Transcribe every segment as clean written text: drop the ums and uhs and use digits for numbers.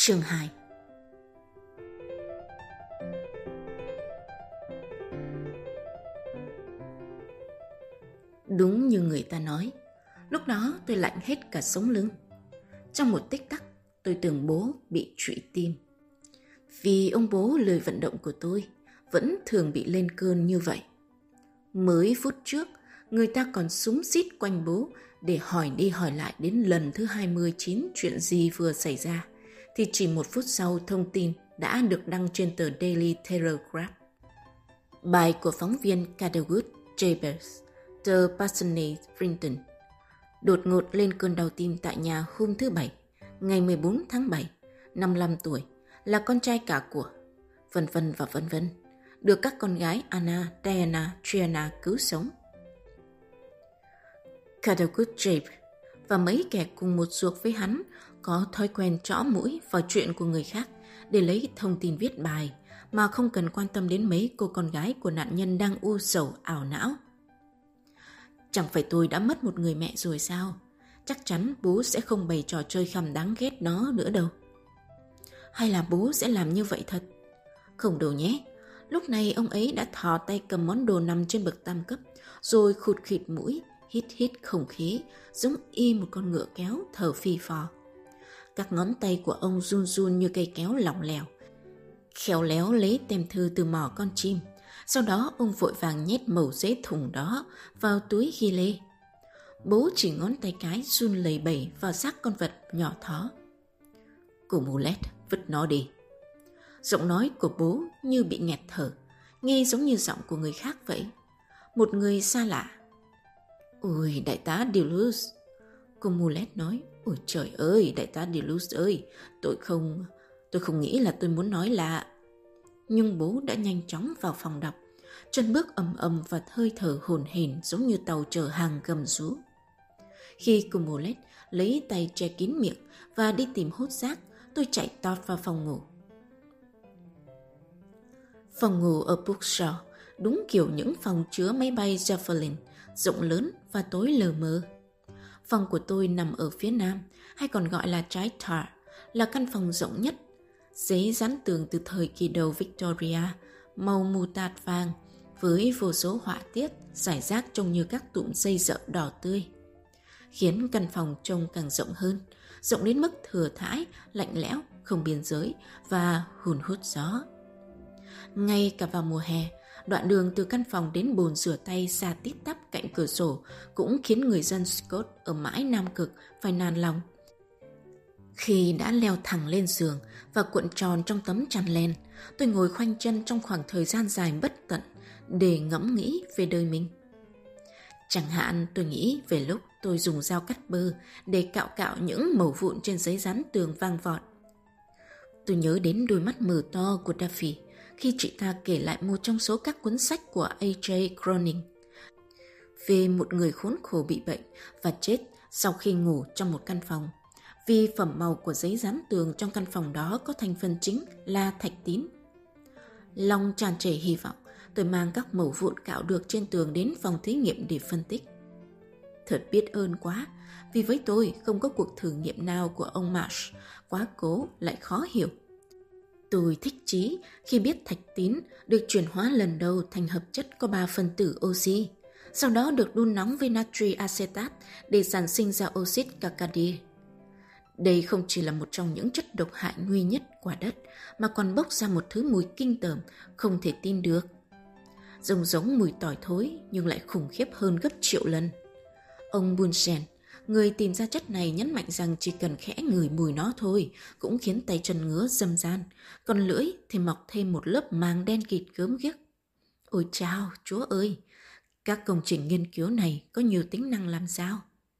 Chương 2. Đúng như người ta nói, lúc đó tôi lạnh hết cả sống lưng. Trong một tích tắc, tôi tưởng bố bị trụy tim. Vì ông bố lười vận động của tôi vẫn thường bị lên cơn như vậy. Mới phút trước, người ta còn súng xít quanh bố để hỏi đi hỏi lại đến lần thứ 29 chuyện gì vừa xảy ra, thì chỉ một phút sau thông tin đã được đăng trên tờ Daily Telegraph. Bài của phóng viên Catherwood Chambers, tờ Parsonage Brinton, đột ngột lên cơn đau tim tại nhà hôm thứ Bảy, ngày 14 tháng 7, 55 tuổi, là con trai cả của, vân vân và vân vân, được các con gái Anna, Diana, Triana cứu sống. Catherwood Chambers và mấy kẻ cùng một ruột với hắn có thói quen trõ mũi vào chuyện của người khác để lấy thông tin viết bài mà không cần quan tâm đến mấy cô con gái của nạn nhân đang u sầu ảo não. Chẳng phải tôi đã mất một người mẹ rồi sao? Chắc chắn bố sẽ không bày trò chơi khăm đáng ghét đó nữa đâu. Hay là bố sẽ làm như vậy thật? Không đâu nhé. Lúc này ông ấy đã thò tay cầm món đồ nằm trên bậc tam cấp, rồi khụt khịt mũi, hít hít không khí, giống y một con ngựa kéo thở phì phò. Các ngón tay của ông run run như cây kéo lỏng lẻo, khéo léo lấy tem thư từ mỏ con chim. Sau đó ông vội vàng nhét mẩu giấy thùng đó vào túi ghi lê. Bố chỉ ngón tay cái run lẩy bẩy vào xác con vật nhỏ thó. Cô Mulet, vứt nó đi. Giọng nói của bố như bị nghẹt thở, nghe giống như giọng của người khác vậy. Một người xa lạ. Ôi, đại tá Duluth. Cô Mulet nói. Ôi trời ơi, đại tá Duluth ơi, tôi không nghĩ là tôi muốn nói là... Nhưng bố đã nhanh chóng vào phòng đọc, chân bước ầm ầm và hơi thở hổn hển giống như tàu chở hàng gầm rú. Khi cô Mulet lấy tay che kín miệng và đi tìm hốt rác, tôi chạy tọt vào phòng ngủ. Phòng ngủ ở Bookshaw đúng kiểu những phòng chứa máy bay Zeppelin, rộng lớn và tối lờ mờ. Phòng của tôi nằm ở phía nam, hay còn gọi là trái tar, là căn phòng rộng nhất. Giấy dán tường từ thời kỳ đầu Victoria, màu mù tạt vàng, với vô số họa tiết rải rác trông như các tụm dây dợ đỏ tươi, khiến căn phòng trông càng rộng hơn, rộng đến mức thừa thãi, lạnh lẽo, không biên giới và hun hút gió. Ngay cả vào mùa hè, đoạn đường từ căn phòng đến bồn rửa tay xa tít tắp cạnh cửa sổ cũng khiến người dân Scott ở mãi Nam Cực phải nản lòng. Khi đã leo thẳng lên giường và cuộn tròn trong tấm chăn len, tôi ngồi khoanh chân trong khoảng thời gian dài bất tận để ngẫm nghĩ về đời mình. Chẳng hạn tôi nghĩ về lúc tôi dùng dao cắt bơ để cạo cạo những mẩu vụn trên giấy dán tường vang vọt. Tôi nhớ đến đôi mắt mờ to của Duffy khi chị ta kể lại một trong số các cuốn sách của A.J. Cronin về một người khốn khổ bị bệnh và chết sau khi ngủ trong một căn phòng, vì phẩm màu của giấy dán tường trong căn phòng đó có thành phần chính là thạch tín. Lòng tràn trề hy vọng, tôi mang các mẩu vụn cạo được trên tường đến phòng thí nghiệm để phân tích. Thật biết ơn quá, vì với tôi không có cuộc thử nghiệm nào của ông Marsh quá cố lại khó hiểu. Tôi thích chí khi biết thạch tín được chuyển hóa lần đầu thành hợp chất có 3 phân tử oxy, sau đó được đun nóng với natri acetat để sản sinh ra oxit cacadir. Đây không chỉ là một trong những chất độc hại nguy nhất quả đất, mà còn bốc ra một thứ mùi kinh tởm không thể tin được. Giống mùi tỏi thối nhưng lại khủng khiếp hơn gấp triệu lần. Ông Bunsen, người tìm ra chất này, nhấn mạnh rằng chỉ cần khẽ ngửi mùi nó thôi cũng khiến tay chân ngứa râm ran, còn lưỡi thì mọc thêm một lớp màng đen kịt gớm ghiếc. Ôi chao, Chúa ơi! Các công trình nghiên cứu này có nhiều tính năng làm sao?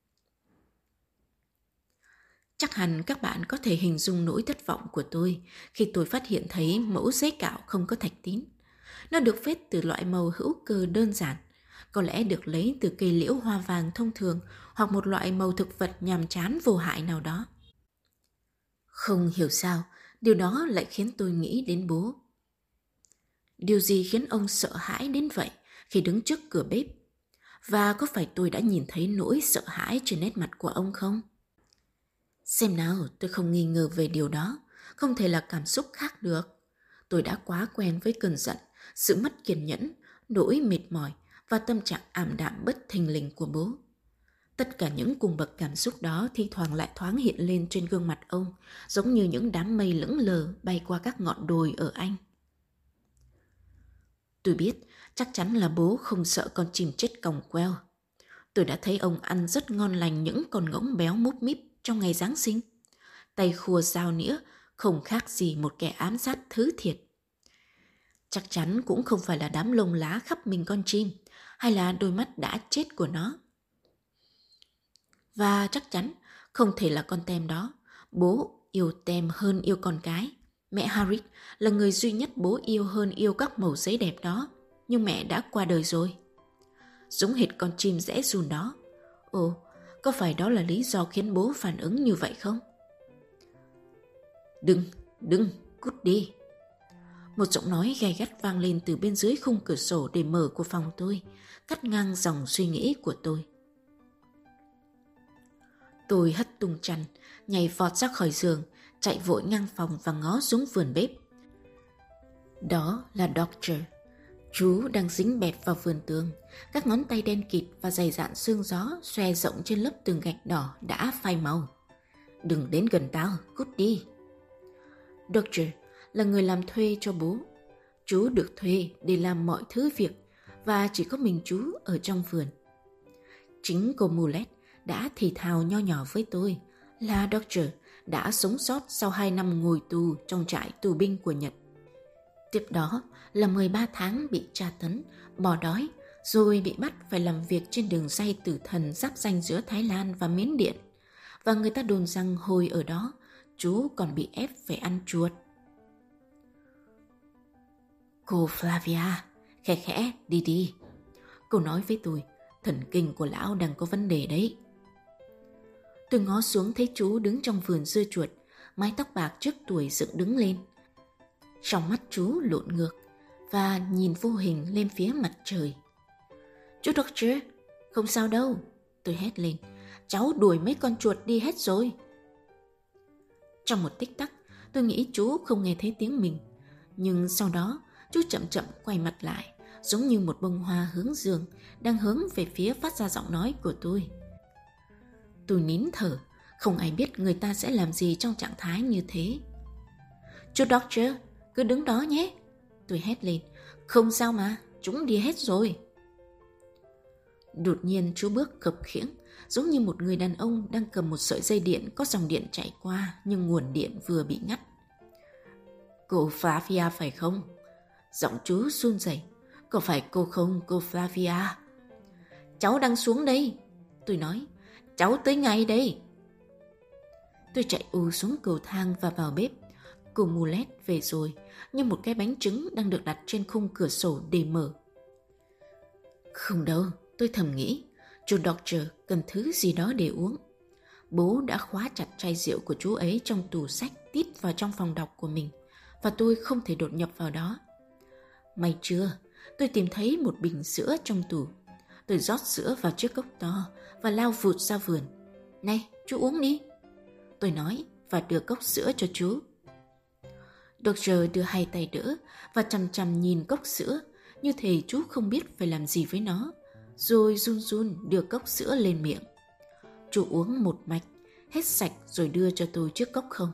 Chắc hẳn các bạn có thể hình dung nỗi thất vọng của tôi khi tôi phát hiện thấy mẫu giấy cạo không có thạch tín. Nó được phết từ loại màu hữu cơ đơn giản, có lẽ được lấy từ cây liễu hoa vàng thông thường hoặc một loại màu thực vật nhàm chán vô hại nào đó. Không hiểu sao, điều đó lại khiến tôi nghĩ đến bố. Điều gì khiến ông sợ hãi đến vậy khi đứng trước cửa bếp? Và có phải tôi đã nhìn thấy nỗi sợ hãi trên nét mặt của ông không? Xem nào, tôi không nghi ngờ về điều đó. không thể là cảm xúc khác được. Tôi đã quá quen với cơn giận, sự mất kiên nhẫn, nỗi mệt mỏi và tâm trạng ảm đạm bất thình lình của bố. Tất cả những cung bậc cảm xúc đó thi thoảng lại thoáng hiện lên trên gương mặt ông, giống như những đám mây lững lờ bay qua các ngọn đồi ở Anh. Tôi biết chắc chắn là bố không sợ con chim chết còng queo. Tôi đã thấy ông ăn rất ngon lành những con ngỗng béo múp míp trong ngày Giáng sinh. Tay khua dao nĩa không khác gì một kẻ ám sát thứ thiệt. Chắc chắn cũng không phải là đám lông lá khắp mình con chim, hay là đôi mắt đã chết của nó. Và chắc chắn không thể là con tem đó. Bố yêu tem hơn yêu con cái. Mẹ Harriet là người duy nhất bố yêu hơn yêu các mẩu giấy đẹp đó. Nhưng mẹ đã qua đời rồi. Giống hệt con chim rẽ run đó. Ồ, có phải đó là lý do khiến bố phản ứng như vậy không? Đừng, cút đi. Một giọng nói gay gắt vang lên từ bên dưới khung cửa sổ để mở của phòng tôi, cắt ngang dòng suy nghĩ của tôi. Tôi hất tung chăn, nhảy vọt ra khỏi giường, chạy vội ngang phòng và ngó xuống vườn bếp. Đó là Doctor. Chú đang dính bẹp vào vườn tường, các ngón tay đen kịt và dày dạn sương gió xòe rộng trên lớp tường gạch đỏ đã phai màu. Đừng đến gần tao, cút đi. Doctor là người làm thuê cho bố. Chú được thuê để làm mọi thứ việc và chỉ có mình chú ở trong vườn. Chính cô Mulet đã thì thào nho nhỏ với tôi là Doctor đã sống sót sau 2 năm ngồi tù trong trại tù binh của Nhật. Tiếp đó là 13 tháng bị tra tấn, bỏ đói, rồi bị bắt phải làm việc trên đường ray tử thần giáp ranh giữa Thái Lan và Miến Điện. Và người ta đồn rằng hồi ở đó, chú còn bị ép phải ăn chuột. Cô Flavia, khẽ khẽ, đi. Cô nói với tôi, thần kinh của lão đang có vấn đề đấy. Tôi ngó xuống thấy chú đứng trong vườn dưa chuột, mái tóc bạc trước tuổi dựng đứng lên. Trong mắt chú lộn ngược và nhìn vô hình lên phía mặt trời. Chú Doctor, không sao đâu, tôi hét lên. Cháu đuổi mấy con chuột đi hết rồi. Trong một tích tắc, tôi nghĩ chú không nghe thấy tiếng mình. Nhưng sau đó, chú chậm chậm quay mặt lại, giống như một bông hoa hướng dương, đang hướng về phía phát ra giọng nói của tôi. Tôi nín thở, không ai biết người ta sẽ làm gì trong trạng thái như thế. Chú Doctor, cứ đứng đó nhé. Tôi hét lên. Không sao mà, chúng đi hết rồi. Đột nhiên chú bước khập khiễng, giống như một người đàn ông đang cầm một sợi dây điện có dòng điện chạy qua nhưng nguồn điện vừa bị ngắt. Cô Flavia phải không? Giọng chú run rẩy. Có phải cô không, cô Flavia? Cháu đang xuống đây. Tôi nói. Cháu tới ngay đây. Tôi chạy xuống cầu thang và vào bếp. Cô Mulet về rồi, như một cái bánh trứng đang được đặt trên khung cửa sổ để mở. Không đâu, tôi thầm nghĩ, chú Doctor cần thứ gì đó để uống. Bố đã khóa chặt chai rượu của chú ấy trong tủ sách tít vào trong phòng đọc của mình, và tôi không thể đột nhập vào đó. May chưa, tôi tìm thấy một bình sữa trong tủ. Tôi rót sữa vào chiếc cốc to và lao vụt ra vườn. Này, chú uống đi. Tôi nói và đưa cốc sữa cho chú. Doctor đưa hai tay đỡ và chằm chằm nhìn cốc sữa, như thể chú không biết phải làm gì với nó, rồi run run đưa cốc sữa lên miệng. Chú uống một mạch, hết sạch rồi đưa cho tôi chiếc cốc không.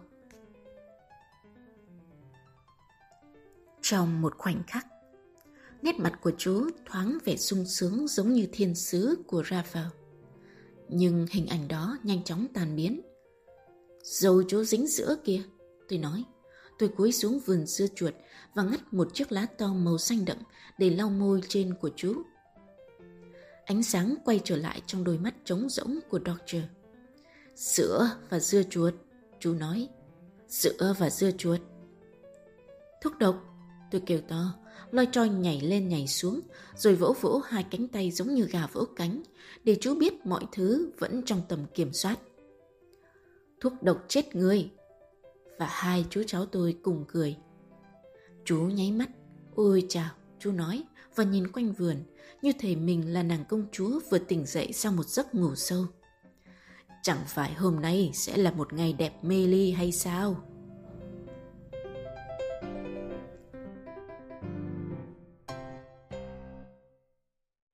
Trong một khoảnh khắc, nét mặt của chú thoáng vẻ sung sướng giống như thiên sứ của Raphael. Nhưng hình ảnh đó nhanh chóng tan biến. Dầu chú dính sữa kìa, tôi nói. Tôi cúi xuống vườn dưa chuột và ngắt một chiếc lá to màu xanh đậm để lau môi trên của chú. Ánh sáng quay trở lại trong đôi mắt trống rỗng của Doctor. Sữa và dưa chuột, chú nói. Sữa và dưa chuột. Thuốc độc, tôi kêu to, loi choi nhảy lên nhảy xuống, rồi vỗ vỗ hai cánh tay giống như gà vỗ cánh, để chú biết mọi thứ vẫn trong tầm kiểm soát. Thuốc độc chết người. Và hai chú cháu tôi cùng cười. Chú nháy mắt. Ôi chào, chú nói, và nhìn quanh vườn, như thể mình là nàng công chúa vừa tỉnh dậy sau một giấc ngủ sâu. Chẳng phải hôm nay sẽ là một ngày đẹp mê ly hay sao?